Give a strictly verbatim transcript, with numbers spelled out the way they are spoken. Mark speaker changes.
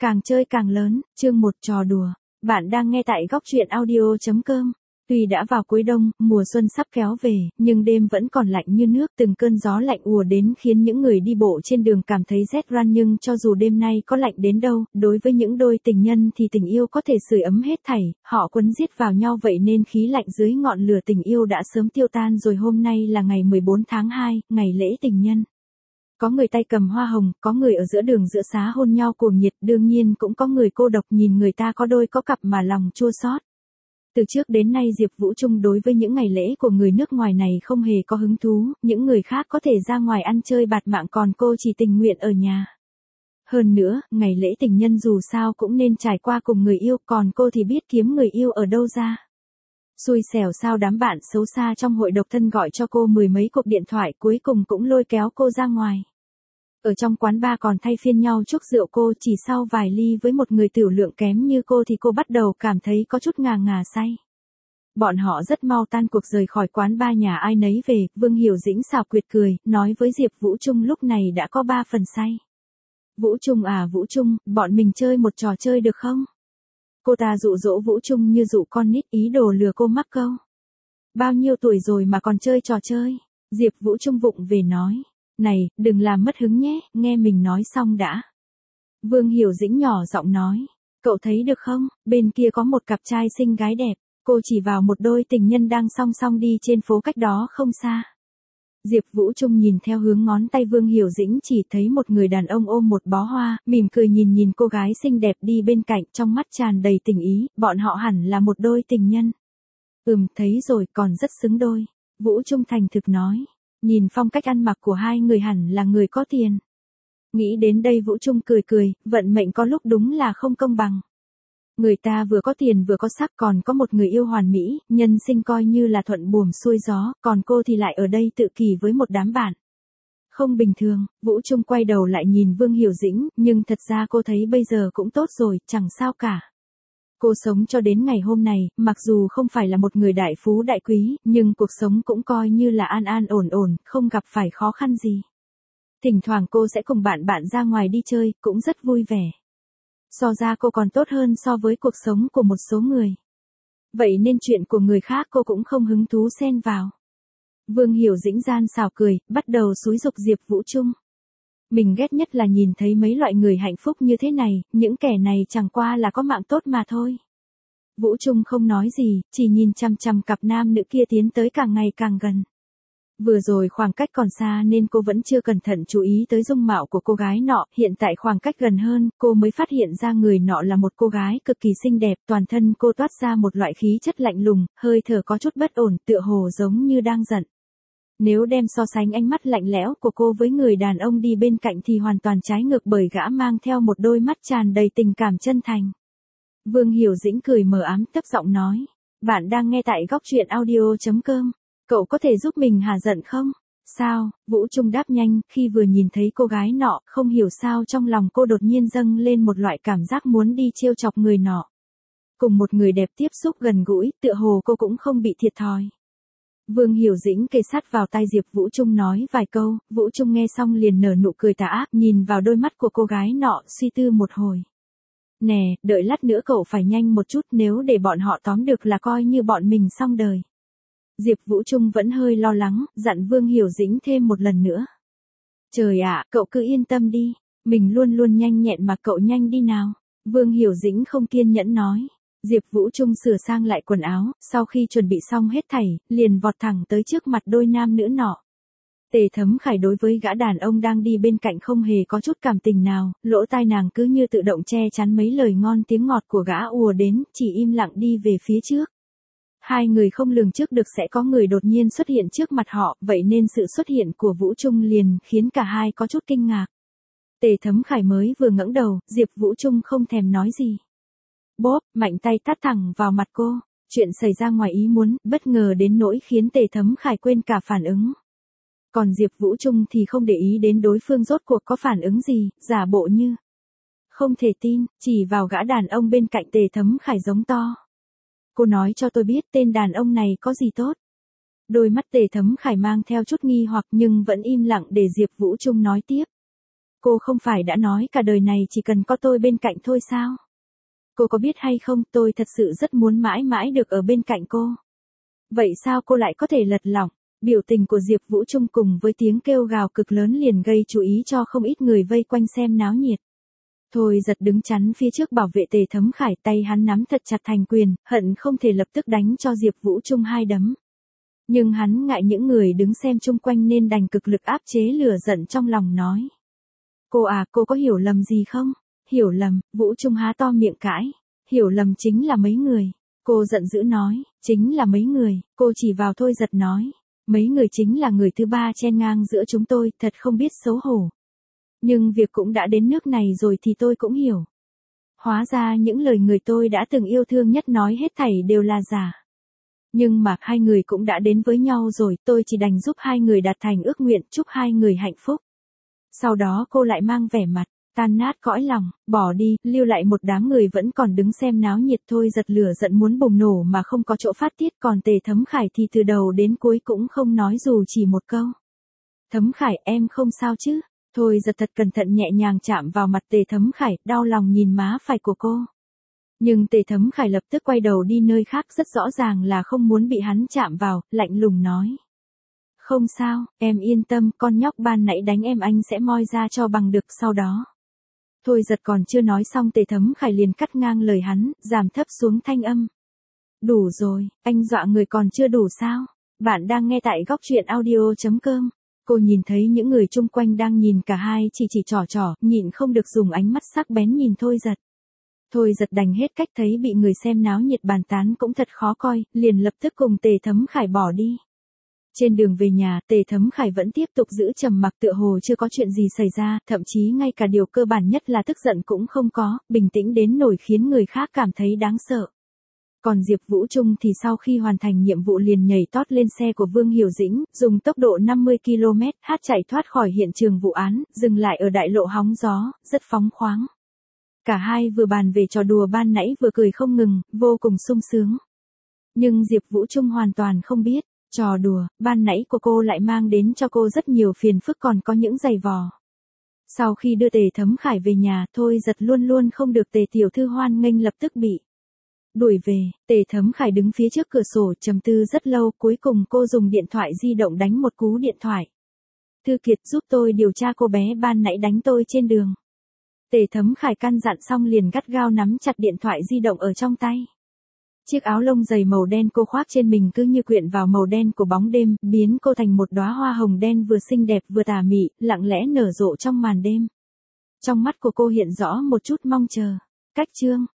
Speaker 1: càng chơi càng lớn, chương một trò đùa. Bạn đang nghe tại góc truyện audio chấm com. Tuy đã vào cuối đông, mùa xuân sắp kéo về, nhưng đêm vẫn còn lạnh như nước, từng cơn gió lạnh ùa đến khiến những người đi bộ trên đường cảm thấy rét run, nhưng cho dù đêm nay có lạnh đến đâu, đối với những đôi tình nhân thì tình yêu có thể sưởi ấm hết thảy, họ quấn giết vào nhau vậy nên khí lạnh dưới ngọn lửa tình yêu đã sớm tiêu tan rồi. Hôm nay là ngày mười bốn tháng hai, ngày lễ tình nhân. Có người tay cầm hoa hồng, có người ở giữa đường giữa xá hôn nhau cuồng nhiệt, đương nhiên cũng có người cô độc nhìn người ta có đôi có cặp mà lòng chua xót. Từ trước đến nay Diệp Vũ Trung đối với những ngày lễ của người nước ngoài này không hề có hứng thú, những người khác có thể ra ngoài ăn chơi bạt mạng còn cô chỉ tình nguyện ở nhà. Hơn nữa, ngày lễ tình nhân dù sao cũng nên trải qua cùng người yêu, còn cô thì biết kiếm người yêu ở đâu ra. Xui xẻo sao đám bạn xấu xa trong hội độc thân gọi cho cô mười mấy cuộc điện thoại, cuối cùng cũng lôi kéo cô ra ngoài. Ở trong quán bar còn thay phiên nhau chúc rượu cô, chỉ sau vài ly với một người tiểu lượng kém như cô thì cô bắt đầu cảm thấy có chút ngà ngà say. Bọn họ rất mau tan cuộc rời khỏi quán bar, nhà ai nấy về. Vương Hiểu Dĩnh xảo quyệt cười, nói với Diệp Vũ Trung lúc này đã có ba phần say. Vũ Trung à Vũ Trung, bọn mình chơi một trò chơi được không? Cô ta dụ dỗ Vũ Trung như dụ con nít, ý đồ lừa cô mắc câu. Bao nhiêu tuổi rồi mà còn chơi trò chơi? Diệp Vũ Trung vụng về nói. Này, đừng làm mất hứng nhé, nghe mình nói xong đã. Vương Hiểu Dĩnh nhỏ giọng nói. Cậu thấy được không, bên kia có một cặp trai xinh gái đẹp. Cô chỉ vào một đôi tình nhân đang song song đi trên phố cách đó không xa. Diệp Vũ Trung nhìn theo hướng ngón tay Vương Hiểu Dĩnh chỉ thấy một người đàn ông ôm một bó hoa, mỉm cười nhìn nhìn cô gái xinh đẹp đi bên cạnh, trong mắt tràn đầy tình ý, bọn họ hẳn là một đôi tình nhân. Ừm, thấy rồi, còn rất xứng đôi. Vũ Trung thành thực nói. Nhìn phong cách ăn mặc của hai người hẳn là người có tiền. Nghĩ đến đây Vũ Trung cười cười, vận mệnh có lúc đúng là không công bằng. Người ta vừa có tiền vừa có sắc, còn có một người yêu hoàn mỹ, nhân sinh coi như là thuận buồm xuôi gió, còn cô thì lại ở đây tự kỷ với một đám bạn. Không bình thường. Vũ Trung quay đầu lại nhìn Vương Hiểu Dĩnh, nhưng thật ra cô thấy bây giờ cũng tốt rồi, chẳng sao cả. Cô sống cho đến ngày hôm này, mặc dù không phải là một người đại phú đại quý, nhưng cuộc sống cũng coi như là an an ổn ổn, không gặp phải khó khăn gì. Thỉnh thoảng cô sẽ cùng bạn bạn ra ngoài đi chơi, cũng rất vui vẻ. So ra cô còn tốt hơn so với cuộc sống của một số người. Vậy nên chuyện của người khác cô cũng không hứng thú xen vào. Vương Hiểu Dĩnh gian xảo cười, bắt đầu xúi giục Diệp Vũ Trung. Mình ghét nhất là nhìn thấy mấy loại người hạnh phúc như thế này, những kẻ này chẳng qua là có mạng tốt mà thôi. Vũ Trung không nói gì, chỉ nhìn chằm chằm cặp nam nữ kia tiến tới càng ngày càng gần. Vừa rồi khoảng cách còn xa nên cô vẫn chưa cẩn thận chú ý tới dung mạo của cô gái nọ, hiện tại khoảng cách gần hơn, cô mới phát hiện ra người nọ là một cô gái cực kỳ xinh đẹp, toàn thân cô toát ra một loại khí chất lạnh lùng, hơi thở có chút bất ổn, tựa hồ giống như đang giận. Nếu đem so sánh ánh mắt lạnh lẽo của cô với người đàn ông đi bên cạnh thì hoàn toàn trái ngược, bởi gã mang theo một đôi mắt tràn đầy tình cảm chân thành. Vương Hiểu Dĩnh cười mờ ám thấp giọng nói. Bạn đang nghe tại góc truyện audio chấm com. Cậu có thể giúp mình hả giận không? Sao? Vũ Trung đáp nhanh, khi vừa nhìn thấy cô gái nọ, không hiểu sao trong lòng cô đột nhiên dâng lên một loại cảm giác muốn đi trêu chọc người nọ. Cùng một người đẹp tiếp xúc gần gũi, tựa hồ cô cũng không bị thiệt thòi. Vương Hiểu Dĩnh kề sát vào tai Diệp Vũ Trung nói vài câu, Vũ Trung nghe xong liền nở nụ cười tà ác, nhìn vào đôi mắt của cô gái nọ, suy tư một hồi. Nè, đợi lát nữa cậu phải nhanh một chút, nếu để bọn họ tóm được là coi như bọn mình xong đời. Diệp Vũ Trung vẫn hơi lo lắng, dặn Vương Hiểu Dĩnh thêm một lần nữa. Trời ạ, cậu cứ yên tâm đi, mình luôn luôn nhanh nhẹn mà, cậu nhanh đi nào. Vương Hiểu Dĩnh không kiên nhẫn nói. Diệp Vũ Trung sửa sang lại quần áo, sau khi chuẩn bị xong hết thảy, liền vọt thẳng tới trước mặt đôi nam nữ nọ. Tề Thấm Khải đối với gã đàn ông đang đi bên cạnh không hề có chút cảm tình nào, lỗ tai nàng cứ như tự động che chắn mấy lời ngon tiếng ngọt của gã ùa đến, chỉ im lặng đi về phía trước. Hai người không lường trước được sẽ có người đột nhiên xuất hiện trước mặt họ, vậy nên sự xuất hiện của Vũ Trung liền khiến cả hai có chút kinh ngạc. Tề Thấm Khải mới vừa ngẩng đầu, Diệp Vũ Trung không thèm nói gì. Bốp, mạnh tay tát thẳng vào mặt cô, chuyện xảy ra ngoài ý muốn, bất ngờ đến nỗi khiến Tề Thấm Khải quên cả phản ứng. Còn Diệp Vũ Trung thì không để ý đến đối phương rốt cuộc có phản ứng gì, giả bộ như không thể tin, chỉ vào gã đàn ông bên cạnh Tề Thấm Khải giống to. Cô nói cho tôi biết tên đàn ông này có gì tốt. Đôi mắt Tề Thấm Khải mang theo chút nghi hoặc nhưng vẫn im lặng để Diệp Vũ Trung nói tiếp. cô không phải đã nói cả đời này chỉ cần có tôi bên cạnh thôi sao? Cô có biết hay không, tôi thật sự rất muốn mãi mãi được ở bên cạnh cô. Vậy sao cô lại có thể lật lỏng? Biểu tình của Diệp Vũ Trung cùng với tiếng kêu gào cực lớn liền gây chú ý cho không ít người vây quanh xem náo nhiệt. Thôi Giật đứng chắn phía trước bảo vệ Tề Thấm Khải, tay hắn nắm thật chặt thành quyền, hận không thể lập tức đánh cho Diệp Vũ Trung hai đấm. Nhưng hắn ngại những người đứng xem chung quanh nên đành cực lực áp chế lửa giận trong lòng nói. Cô à, cô có hiểu lầm gì không? Hiểu lầm, Vũ Trung há to miệng cãi. Hiểu lầm chính là mấy người. Cô giận dữ nói, chính là mấy người, cô chỉ vào Thôi Giật nói. Mấy người chính là người thứ ba chen ngang giữa chúng tôi, thật không biết xấu hổ. Nhưng việc cũng đã đến nước này rồi thì tôi cũng hiểu. Hóa ra những lời người tôi đã từng yêu thương nhất nói hết thảy đều là giả. Nhưng mà hai người cũng đã đến với nhau rồi, tôi chỉ đành giúp hai người đạt thành ước nguyện, chúc hai người hạnh phúc. Sau đó cô lại mang vẻ mặt tan nát cõi lòng, bỏ đi, lưu lại một đám người vẫn còn đứng xem náo nhiệt. Thôi Giật lửa giận muốn bùng nổ mà không có chỗ phát tiết, còn Tề Thấm Khải thì từ đầu đến cuối cũng không nói dù chỉ một câu. Thấm Khải, em không sao chứ? Thôi Giật thật cẩn thận nhẹ nhàng chạm vào mặt Tề Thấm Khải, đau lòng nhìn má phải của cô. Nhưng Tề Thấm Khải lập tức quay đầu đi nơi khác, rất rõ ràng là không muốn bị hắn chạm vào, lạnh lùng nói. Không sao, em yên tâm, con nhóc ban nãy đánh em anh sẽ moi ra cho bằng được sau đó. Thôi Giật còn chưa nói xong Tề Thấm Khải liền cắt ngang lời hắn, giảm thấp xuống thanh âm. Đủ rồi, anh dọa người còn chưa đủ sao? Bạn đang nghe tại góc truyện audio chấm com. Cô nhìn thấy những người chung quanh đang nhìn cả hai chỉ chỉ trò trò, nhịn không được dùng ánh mắt sắc bén nhìn Thôi Giật. Thôi Giật đành hết cách, thấy bị người xem náo nhiệt bàn tán cũng thật khó coi, liền lập tức cùng Tề Thấm Khải bỏ đi. Trên đường về nhà, Tề Thấm Khải vẫn tiếp tục giữ trầm mặc tựa hồ chưa có chuyện gì xảy ra, thậm chí ngay cả điều cơ bản nhất là tức giận cũng không có, bình tĩnh đến nổi khiến người khác cảm thấy đáng sợ. Còn Diệp Vũ Trung thì sau khi hoàn thành nhiệm vụ liền nhảy tót lên xe của Vương Hiểu Dĩnh, dùng tốc độ năm mươi ki lô mét hát chạy thoát khỏi hiện trường vụ án, dừng lại ở đại lộ hóng gió, rất phóng khoáng. Cả hai vừa bàn về trò đùa ban nãy vừa cười không ngừng, vô cùng sung sướng. Nhưng Diệp Vũ Trung hoàn toàn không biết, trò đùa ban nãy của cô lại mang đến cho cô rất nhiều phiền phức, còn có những giày vò. Sau khi đưa Tề Thấm Khải về nhà, Thôi Giật luôn luôn không được Tề tiểu thư hoan nghênh lập tức bị đuổi về. Tề Thấm Khải đứng phía trước cửa sổ trầm tư rất lâu, cuối cùng cô dùng điện thoại di động đánh một cú điện thoại. Thư Kiệt, giúp tôi điều tra cô bé ban nãy đánh tôi trên đường. Tề Thấm Khải căn dặn xong liền gắt gao nắm chặt điện thoại di động ở trong tay. Chiếc áo lông dày màu đen cô khoác trên mình cứ như quyện vào màu đen của bóng đêm, biến cô thành một đóa hoa hồng đen vừa xinh đẹp vừa tà mị, lặng lẽ nở rộ trong màn đêm. Trong mắt của cô hiện rõ một chút mong chờ. Cách chương